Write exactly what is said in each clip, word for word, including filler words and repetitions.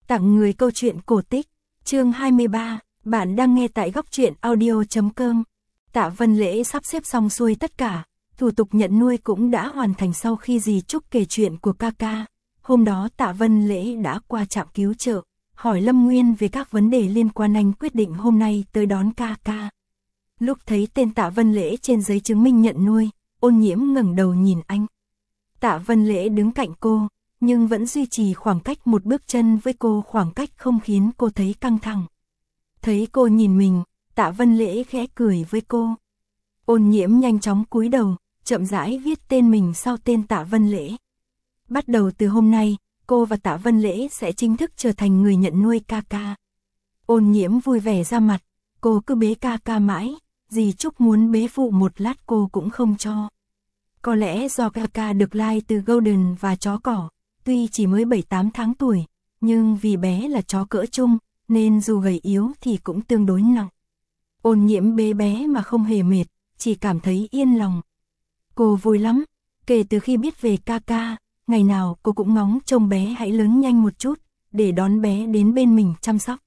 Tặng người câu chuyện cổ tích, chương hai mươi ba, bạn đang nghe tại góc truyện audio chấm com. Tạ Vân Lễ sắp xếp xong xuôi tất cả, thủ tục nhận nuôi cũng đã hoàn thành sau khi dì Trúc kể chuyện của ca ca. Hôm đó Tạ Vân Lễ đã qua trạm cứu trợ, hỏi Lâm Nguyên về các vấn đề liên quan, anh quyết định hôm nay tới đón ca ca. Lúc thấy tên Tạ Vân Lễ trên giấy chứng minh nhận nuôi, Ôn Nhiễm ngẩng đầu nhìn anh. Tạ Vân Lễ đứng cạnh cô, nhưng vẫn duy trì khoảng cách một bước chân với cô, khoảng cách không khiến cô thấy căng thẳng. Thấy cô nhìn mình, Tạ Vân Lễ khẽ cười với cô. Ôn Nhiễm nhanh chóng cúi đầu, chậm rãi viết tên mình sau tên Tạ Vân Lễ. Bắt đầu từ hôm nay, cô và Tạ Vân Lễ sẽ chính thức trở thành người nhận nuôi ca ca. Ôn Nhiễm vui vẻ ra mặt, cô cứ bế ca ca mãi, dì Trúc muốn bế phụ một lát cô cũng không cho. Có lẽ do ca ca được lai từ Golden và chó cỏ, tuy chỉ mới bảy tám tháng tuổi, nhưng vì bé là chó cỡ trung, nên dù gầy yếu thì cũng tương đối nặng. Ôn Nhiễm bế bé mà không hề mệt, chỉ cảm thấy yên lòng. Cô vui lắm, kể từ khi biết về ca ca, ngày nào cô cũng ngóng trông bé hãy lớn nhanh một chút, để đón bé đến bên mình chăm sóc.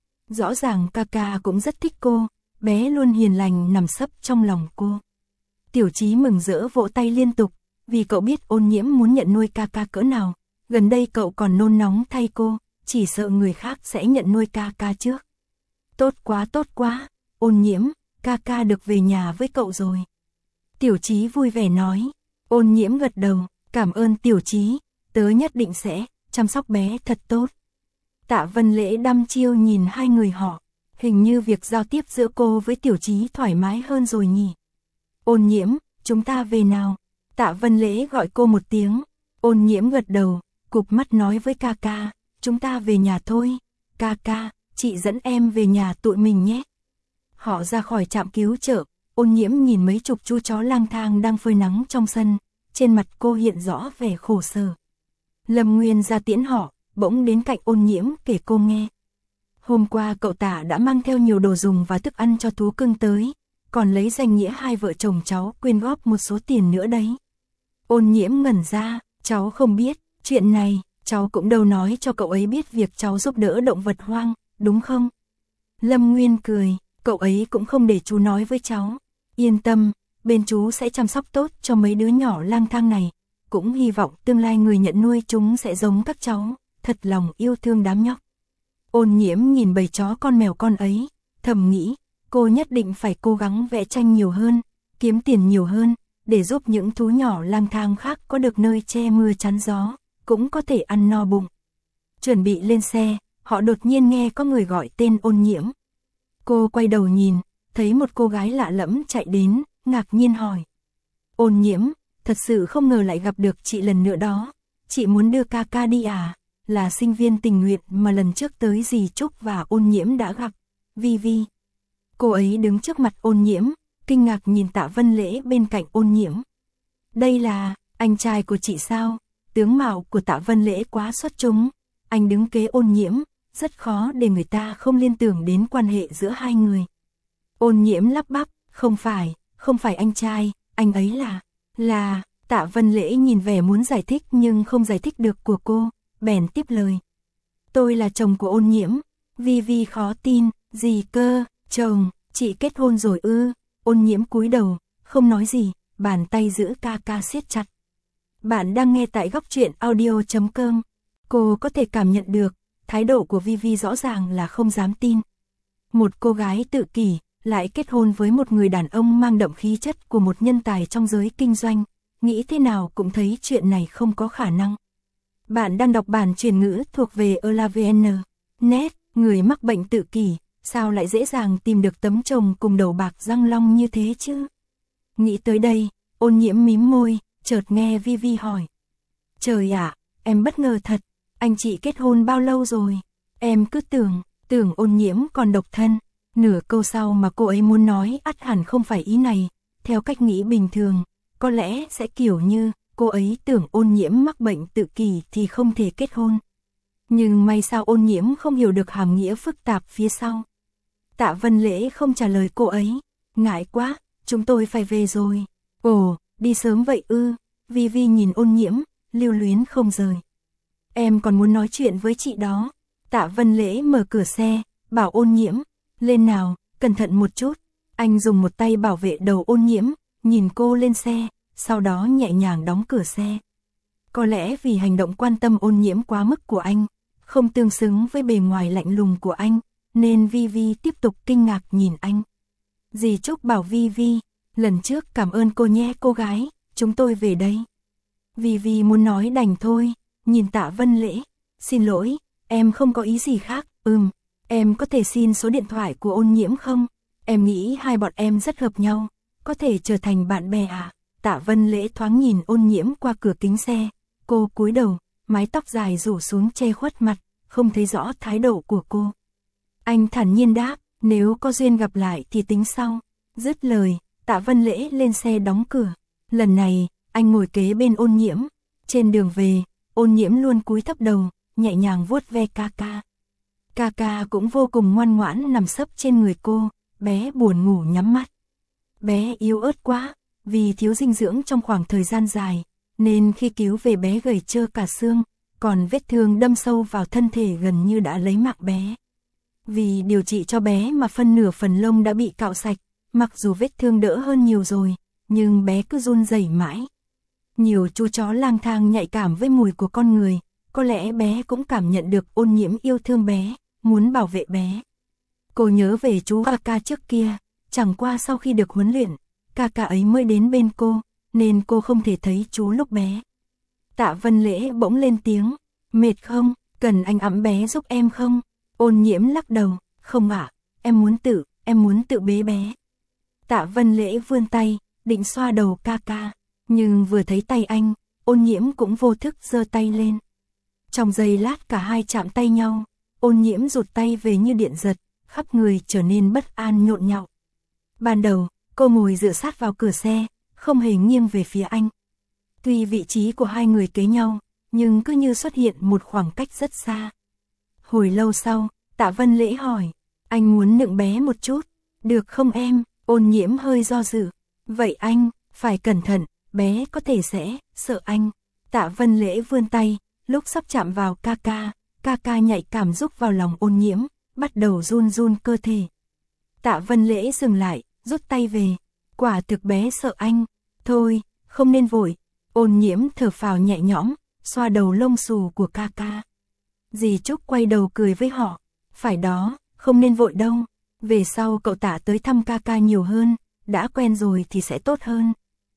Rõ ràng ca ca cũng rất thích cô, bé luôn hiền lành nằm sấp trong lòng cô. Tiểu Chí mừng rỡ vỗ tay liên tục, vì cậu biết Ôn Nhiễm muốn nhận nuôi ca ca cỡ nào. Gần đây cậu còn nôn nóng thay cô, chỉ sợ người khác sẽ nhận nuôi ca ca trước. Tốt quá tốt quá, Ôn Nhiễm, ca ca được về nhà với cậu rồi. Tiểu Chí vui vẻ nói. Ôn Nhiễm gật đầu, cảm ơn Tiểu Chí, tớ nhất định sẽ chăm sóc bé thật tốt. Tạ Vân Lễ đăm chiêu nhìn hai người họ, hình như việc giao tiếp giữa cô với Tiểu Chí thoải mái hơn rồi nhỉ. Ôn Nhiễm, chúng ta về nào. Tạ Vân Lễ gọi cô một tiếng. Ôn Nhiễm gật đầu, cụp mắt nói với ca ca, chúng ta về nhà thôi. Ca ca, chị dẫn em về nhà tụi mình nhé. Họ ra khỏi trạm cứu trợ, Ôn Nhiễm nhìn mấy chục chú chó lang thang đang phơi nắng trong sân, trên mặt cô hiện rõ vẻ khổ sở. Lâm Nguyên ra tiễn họ, bỗng đến cạnh Ôn Nhiễm kể cô nghe. Hôm qua cậu Tạ đã mang theo nhiều đồ dùng và thức ăn cho thú cưng tới, còn lấy danh nghĩa hai vợ chồng cháu quyên góp một số tiền nữa đấy. Ôn Nhiễm ngẩn ra, cháu không biết, chuyện này, cháu cũng đâu nói cho cậu ấy biết việc cháu giúp đỡ động vật hoang, đúng không? Lâm Nguyên cười, cậu ấy cũng không để chú nói với cháu. Yên tâm, bên chú sẽ chăm sóc tốt cho mấy đứa nhỏ lang thang này, cũng hy vọng tương lai người nhận nuôi chúng sẽ giống các cháu, thật lòng yêu thương đám nhóc. Ôn Nhiễm nhìn bầy chó con mèo con ấy, thầm nghĩ, cô nhất định phải cố gắng vẽ tranh nhiều hơn, kiếm tiền nhiều hơn, để giúp những thú nhỏ lang thang khác có được nơi che mưa chắn gió, cũng có thể ăn no bụng. Chuẩn bị lên xe, họ đột nhiên nghe có người gọi tên Ôn Nhiễm. Cô quay đầu nhìn, thấy một cô gái lạ lẫm chạy đến, ngạc nhiên hỏi. Ôn Nhiễm, thật sự không ngờ lại gặp được chị lần nữa đó. Chị muốn đưa ca ca đi à? Là sinh viên tình nguyện mà lần trước tới dì Trúc và Ôn Nhiễm đã gặp. Vi Vi. Cô ấy đứng trước mặt Ôn Nhiễm, kinh ngạc nhìn Tạ Vân Lễ bên cạnh Ôn Nhiễm. Đây là anh trai của chị sao? Tướng mạo của Tạ Vân Lễ quá xuất chúng. Anh đứng kế Ôn Nhiễm, rất khó để người ta không liên tưởng đến quan hệ giữa hai người. Ôn Nhiễm lắp bắp, không phải, không phải anh trai, anh ấy là, là, Tạ Vân Lễ nhìn vẻ muốn giải thích nhưng không giải thích được của cô, bèn tiếp lời. Tôi là chồng của Ôn Nhiễm. Vi Vi khó tin, gì cơ, chồng, chị kết hôn rồi ư? Ôn Nhiễm cúi đầu, không nói gì, bàn tay giữ ca ca siết chặt. Bạn đang nghe tại góc truyện audio chấm com. Cô có thể cảm nhận được, thái độ của Vi Vi rõ ràng là không dám tin. Một cô gái tự kỷ, lại kết hôn với một người đàn ông mang đậm khí chất của một nhân tài trong giới kinh doanh, nghĩ thế nào cũng thấy chuyện này không có khả năng. Bạn đang đọc bản truyền ngữ thuộc về Elavn. Net, người mắc bệnh tự kỷ, sao lại dễ dàng tìm được tấm chồng cùng đầu bạc răng long như thế chứ? Nghĩ tới đây, Ôn Nhiễm mím môi, chợt nghe Vi Vi hỏi. Trời ạ, em bất ngờ thật, anh chị kết hôn bao lâu rồi? Em cứ tưởng, tưởng Ôn Nhiễm còn độc thân. Nửa câu sau mà cô ấy muốn nói ắt hẳn không phải ý này, theo cách nghĩ bình thường, có lẽ sẽ kiểu như, cô ấy tưởng Ôn Nhiễm mắc bệnh tự kỷ thì không thể kết hôn. Nhưng may sao Ôn Nhiễm không hiểu được hàm nghĩa phức tạp phía sau. Tạ Vân Lễ không trả lời cô ấy, ngại quá, chúng tôi phải về rồi. Ồ, đi sớm vậy ư? Vi Vi nhìn Ôn Nhiễm, lưu luyến không rời. Em còn muốn nói chuyện với chị đó. Tạ Vân Lễ mở cửa xe, bảo Ôn Nhiễm, lên nào, cẩn thận một chút. Anh dùng một tay bảo vệ đầu Ôn Nhiễm, nhìn cô lên xe, sau đó nhẹ nhàng đóng cửa xe. Có lẽ vì hành động quan tâm Ôn Nhiễm quá mức của anh, không tương xứng với bề ngoài lạnh lùng của anh, nên Vi Vi tiếp tục kinh ngạc nhìn anh. Dì Trúc bảo Vi Vi, lần trước cảm ơn cô nhé cô gái, chúng tôi về đây. Vi Vi muốn nói đành thôi, nhìn Tạ Vân Lễ, xin lỗi, em không có ý gì khác, ừm, em có thể xin số điện thoại của Ôn Nhiễm không? Em nghĩ hai bọn em rất hợp nhau, có thể trở thành bạn bè à? Tạ Vân Lễ thoáng nhìn Ôn Nhiễm qua cửa kính xe, cô cúi đầu, mái tóc dài rủ xuống che khuất mặt, không thấy rõ thái độ của cô. Anh thản nhiên đáp, nếu có duyên gặp lại thì tính sau. Dứt lời, Tạ Vân Lễ lên xe đóng cửa. Lần này, anh ngồi kế bên Ôn Nhiễm. Trên đường về, Ôn Nhiễm luôn cúi thấp đầu, nhẹ nhàng vuốt ve ca ca. Ca ca cũng vô cùng ngoan ngoãn nằm sấp trên người cô, bé buồn ngủ nhắm mắt. Bé yếu ớt quá, vì thiếu dinh dưỡng trong khoảng thời gian dài, nên khi cứu về bé gầy trơ cả xương, còn vết thương đâm sâu vào thân thể gần như đã lấy mạng bé. Vì điều trị cho bé mà phân nửa phần lông đã bị cạo sạch, mặc dù vết thương đỡ hơn nhiều rồi, nhưng bé cứ run rẩy mãi. Nhiều chú chó lang thang nhạy cảm với mùi của con người, có lẽ bé cũng cảm nhận được Ôn Nhiễm yêu thương bé, muốn bảo vệ bé. Cô nhớ về chú ca ca trước kia, chẳng qua sau khi được huấn luyện, ca ca ấy mới đến bên cô, nên cô không thể thấy chú lúc bé. Tạ Vân Lễ bỗng lên tiếng, mệt không, cần anh ẵm bé giúp em không? Ôn Nhiễm lắc đầu, không ạ, em muốn tự, em muốn tự bế bé. Tạ Vân Lễ vươn tay, định xoa đầu ca ca, nhưng vừa thấy tay anh, Ôn Nhiễm cũng vô thức giơ tay lên. Trong giây lát cả hai chạm tay nhau, Ôn Nhiễm rụt tay về như điện giật, khắp người trở nên bất an nhộn nhạo. Ban đầu, cô ngồi dựa sát vào cửa xe, không hề nghiêng về phía anh. Tuy vị trí của hai người kế nhau, nhưng cứ như xuất hiện một khoảng cách rất xa. Hồi lâu sau, Tạ Vân Lễ hỏi, anh muốn nựng bé một chút, được không em? Ôn Nhiễm hơi do dự, vậy anh, phải cẩn thận, bé có thể sẽ, sợ anh. Tạ Vân Lễ vươn tay, lúc sắp chạm vào ca ca, ca ca nhạy cảm rúc vào lòng Ôn Nhiễm, bắt đầu run run cơ thể. Tạ Vân Lễ dừng lại, rút tay về, quả thực bé sợ anh, thôi, không nên vội. Ôn Nhiễm thở phào nhẹ nhõm, xoa đầu lông xù của ca ca. Dì Trúc quay đầu cười với họ, phải đó, không nên vội đâu, về sau cậu Tạ tới thăm ca ca nhiều hơn, đã quen rồi thì sẽ tốt hơn.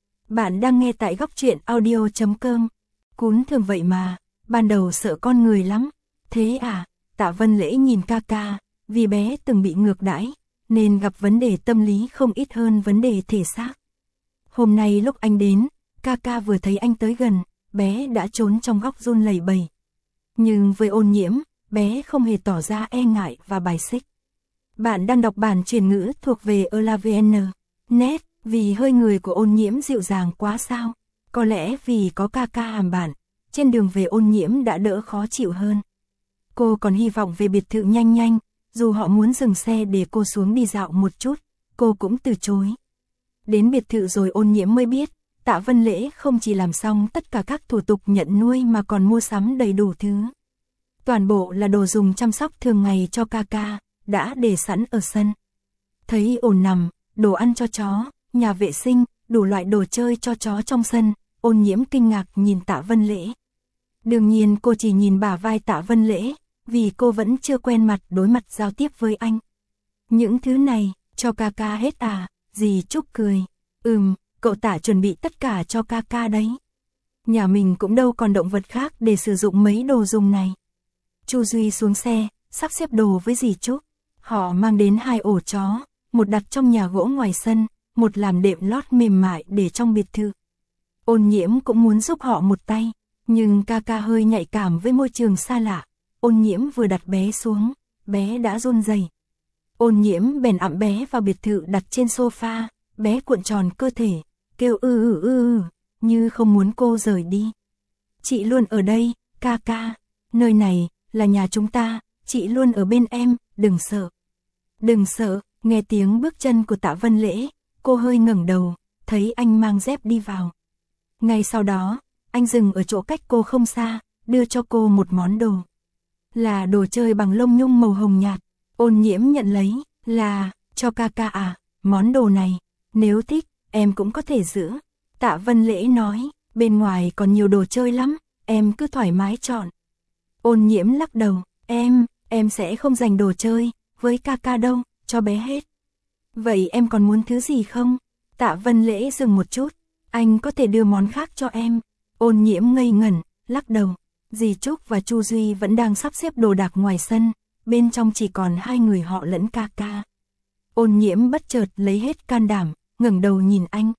Bạn đang nghe tại góc truyện audio chấm com. Cún thường vậy mà, ban đầu sợ con người lắm. Thế à? Tạ Vân Lễ nhìn ca ca, vì bé từng bị ngược đãi, nên gặp vấn đề tâm lý không ít hơn vấn đề thể xác. Hôm nay lúc anh đến, ca ca vừa thấy anh tới gần, bé đã trốn trong góc run lẩy bẩy. Nhưng với Ôn Nhiễm, bé không hề tỏ ra e ngại và bài xích. Bạn đang đọc bản truyền ngữ thuộc về elavn chấm net, vì hơi người của Ôn Nhiễm dịu dàng quá sao? Có lẽ vì có ca ca hàm bạn, trên đường về Ôn Nhiễm đã đỡ khó chịu hơn. Cô còn hy vọng về biệt thự nhanh nhanh, dù họ muốn dừng xe để cô xuống đi dạo một chút, cô cũng từ chối. Đến biệt thự rồi Ôn Nhiễm mới biết, Tạ Vân Lễ không chỉ làm xong tất cả các thủ tục nhận nuôi mà còn mua sắm đầy đủ thứ. Toàn bộ là đồ dùng chăm sóc thường ngày cho ca ca, đã để sẵn ở sân. Thấy ổ nằm, đồ ăn cho chó, nhà vệ sinh, đủ loại đồ chơi cho chó trong sân, Ôn Nhiễm kinh ngạc nhìn Tạ Vân Lễ. Đương nhiên cô chỉ nhìn bả vai Tạ Vân Lễ, vì cô vẫn chưa quen mặt đối mặt giao tiếp với anh. Những thứ này, cho ca ca hết à? Dì Trúc cười. Ừm, cậu Tạ chuẩn bị tất cả cho ca ca đấy. Nhà mình cũng đâu còn động vật khác để sử dụng mấy đồ dùng này. Chu Duy xuống xe, sắp xếp đồ với dì Trúc. Họ mang đến hai ổ chó, một đặt trong nhà gỗ ngoài sân, một làm đệm lót mềm mại để trong biệt thự. Ôn Nhiễm cũng muốn giúp họ một tay, nhưng ca ca hơi nhạy cảm với môi trường xa lạ. Ôn Nhiễm vừa đặt bé xuống, bé đã run rẩy. Ôn Nhiễm bèn ẵm bé vào biệt thự đặt trên sofa, bé cuộn tròn cơ thể, kêu ư ư ư ư, như không muốn cô rời đi. Chị luôn ở đây, ca ca, nơi này là nhà chúng ta, chị luôn ở bên em, đừng sợ. Đừng sợ, nghe tiếng bước chân của Tạ Vân Lễ, cô hơi ngẩng đầu, thấy anh mang dép đi vào. Ngay sau đó, anh dừng ở chỗ cách cô không xa, đưa cho cô một món đồ. Là đồ chơi bằng lông nhung màu hồng nhạt. Ôn Nhiễm nhận lấy, là, cho ca ca à, món đồ này, nếu thích, em cũng có thể giữ. Tạ Vân Lễ nói, bên ngoài còn nhiều đồ chơi lắm, em cứ thoải mái chọn. Ôn Nhiễm lắc đầu, em, em sẽ không dành đồ chơi, với ca ca đâu, cho bé hết. Vậy em còn muốn thứ gì không? Tạ Vân Lễ dừng một chút, anh có thể đưa món khác cho em. Ôn Nhiễm ngây ngẩn, lắc đầu. Dì Trúc và Chu Duy vẫn đang sắp xếp đồ đạc ngoài sân, bên trong chỉ còn hai người họ lẫn ca ca. Ôn Nhiễm bất chợt lấy hết can đảm, ngẩng đầu nhìn anh.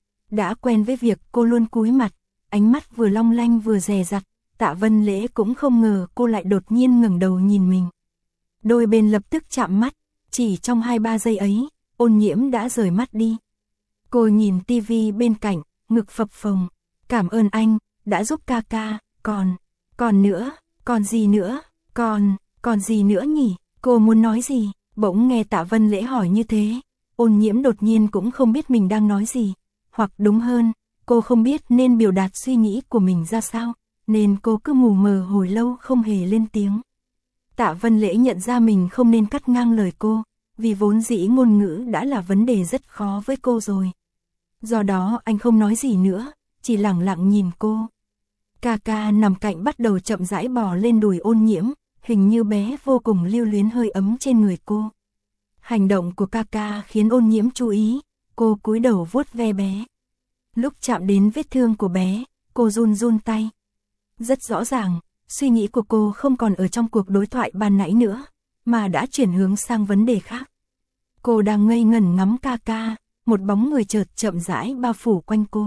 Đã quen với việc cô luôn cúi mặt, ánh mắt vừa long lanh vừa dè dặt, Tạ Vân Lễ cũng không ngờ cô lại đột nhiên ngẩng đầu nhìn mình. Đôi bên lập tức chạm mắt, chỉ trong hai ba giây ấy, Ôn Nhiễm đã rời mắt đi. Cô nhìn tivi bên cạnh, ngực phập phồng, cảm ơn anh, đã giúp ca ca, còn, còn nữa, còn gì nữa, còn, còn gì nữa nhỉ, cô muốn nói gì, bỗng nghe Tạ Vân Lễ hỏi như thế, Ôn Nhiễm đột nhiên cũng không biết mình đang nói gì, hoặc đúng hơn, cô không biết nên biểu đạt suy nghĩ của mình ra sao, nên cô cứ mù mờ hồi lâu không hề lên tiếng. Tạ Vân Lễ nhận ra mình không nên cắt ngang lời cô, vì vốn dĩ ngôn ngữ đã là vấn đề rất khó với cô rồi. Do đó anh không nói gì nữa, chỉ lặng lặng nhìn cô. Ca ca nằm cạnh bắt đầu chậm rãi bò lên đùi Ôn Nhiễm, hình như bé vô cùng lưu luyến hơi ấm trên người cô. Hành động của ca ca khiến Ôn Nhiễm chú ý, cô cúi đầu vuốt ve bé. Lúc chạm đến vết thương của bé, cô run run tay. Rất rõ ràng, suy nghĩ của cô không còn ở trong cuộc đối thoại ban nãy nữa, mà đã chuyển hướng sang vấn đề khác. Cô đang ngây ngẩn ngắm ca ca, một bóng người chợt chậm rãi bao phủ quanh cô.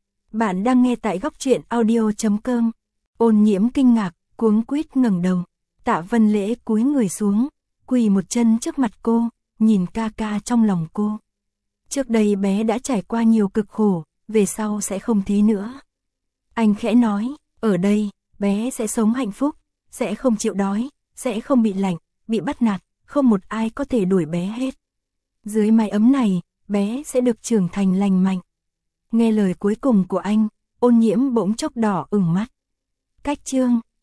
Bạn đang nghe tại góc truyện audio chấm com. Ôn Nhiễm kinh ngạc, cuống quýt ngẩng đầu. Tạ Vân Lễ cúi người xuống, quỳ một chân trước mặt cô, nhìn ca ca trong lòng cô. Trước đây bé đã trải qua nhiều cực khổ, về sau sẽ không thế nữa. Anh khẽ nói, ở đây, bé sẽ sống hạnh phúc, sẽ không chịu đói, sẽ không bị lạnh, bị bắt nạt, không một ai có thể đuổi bé hết. Dưới mái ấm này, bé sẽ được trưởng thành lành mạnh. Nghe lời cuối cùng của anh, Ôn Nhiễm bỗng chốc đỏ ửng mắt. Cách chương